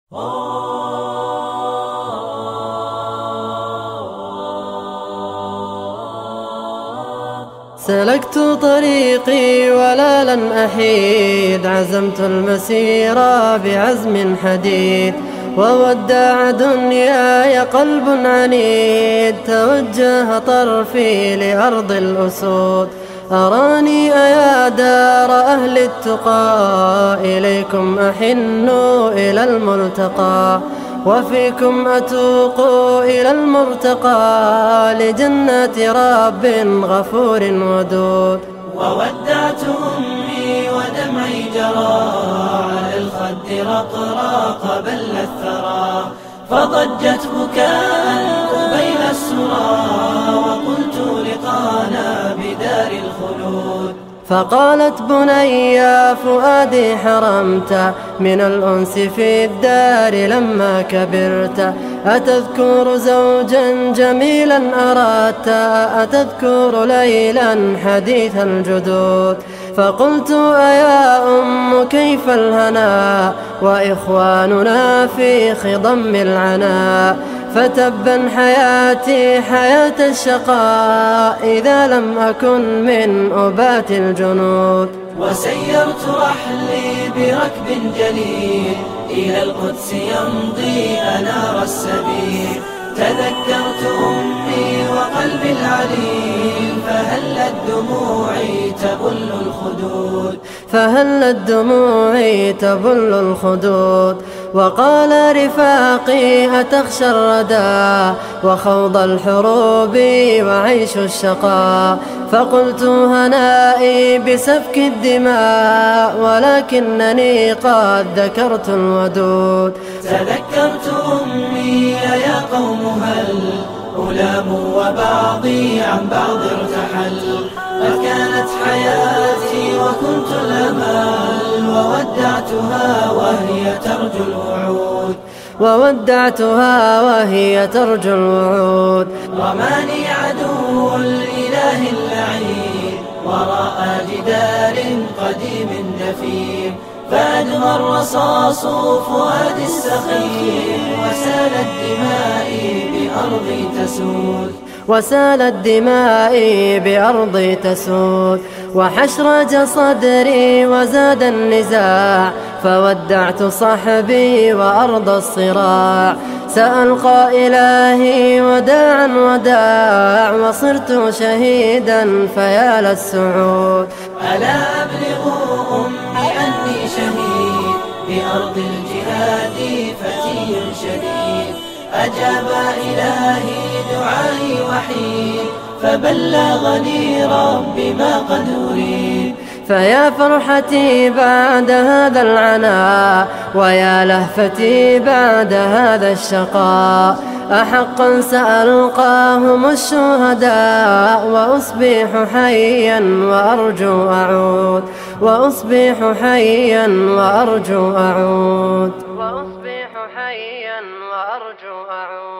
سلكت طريقي ولا لن أحيد، عزمت المسير بعزم حديد، وودع دنياي قلب عنيد، توجه طرفي لأرض الأسود. أراني أيا دار أهل التقى، إليكم أحن إلى الملتقى، وفيكم أتوق إلى المرتقى، لجنات رب غفور ودود. وودعت أمي ودمعي جرى، على الخد رقراق بل الثرى، فضجت بكاء قبيل السرى، وقلت لقانا بدار الخلود. فقالت بني يا فؤادي حرمت من الأنس في الدار لما كبرت، أتذكر زوجا جميلا أردت، أتذكر ليلا حديث الجدود. فقلت أيا أم كيف الهنا، وإخواننا في خضم العناء، فتبا حياتي حياة الشقاء، إذا لم أكن من أبات الجنود. وسيرت رحلي بركب جليل، إلى القدس يمضي أنار السبيل، تذكرت أمي وقلبي العليل، فهلت دموعي تبل الخدود. فهلت دموعي تبل الخدود. وقال رفاقي أتخشى الردى، وخوض الحروب وعيش الشقاء، فقلت هنائي بسفك الدماء، ولكنني قد ذكرت الودود. تذكرت أمي يا قوم هل ألام وبعضي عن بعض ارتحل، قد كانت حياتي وكنت الأمل، وودعتها وهي ترجو الوعود. وودعتها وهي ترجو الوعود. رماني عدو الإله اللعين، وراء جدار قديم نفير، فأدمى الرصاص فؤادي السخيف، وسالت دمائي بأرضي تسود. وسالت دمائي بأرضي تسود. وحشرج صدري وزاد النزاع، فودعت صحبي وأرض الصراع، سألقى إلهي وداعا وداع، وصرت شهيدا فيا للسعود. ألا أبلغ أمي أني شهيد، بأرض الجهاد فتي شديد، أجاب إلهي دعائي وحيد، فبلغني ربي ما قد أريد. فيا فرحتي بعد هذا العناء، ويا لهفتي بعد هذا الشقاء، أحقا سألقاهم الشهداء، وأصبح حيا وأرجو أعود. وأصبح حيا وأرجو أعود. وأصبح حيا وأرجو أعود.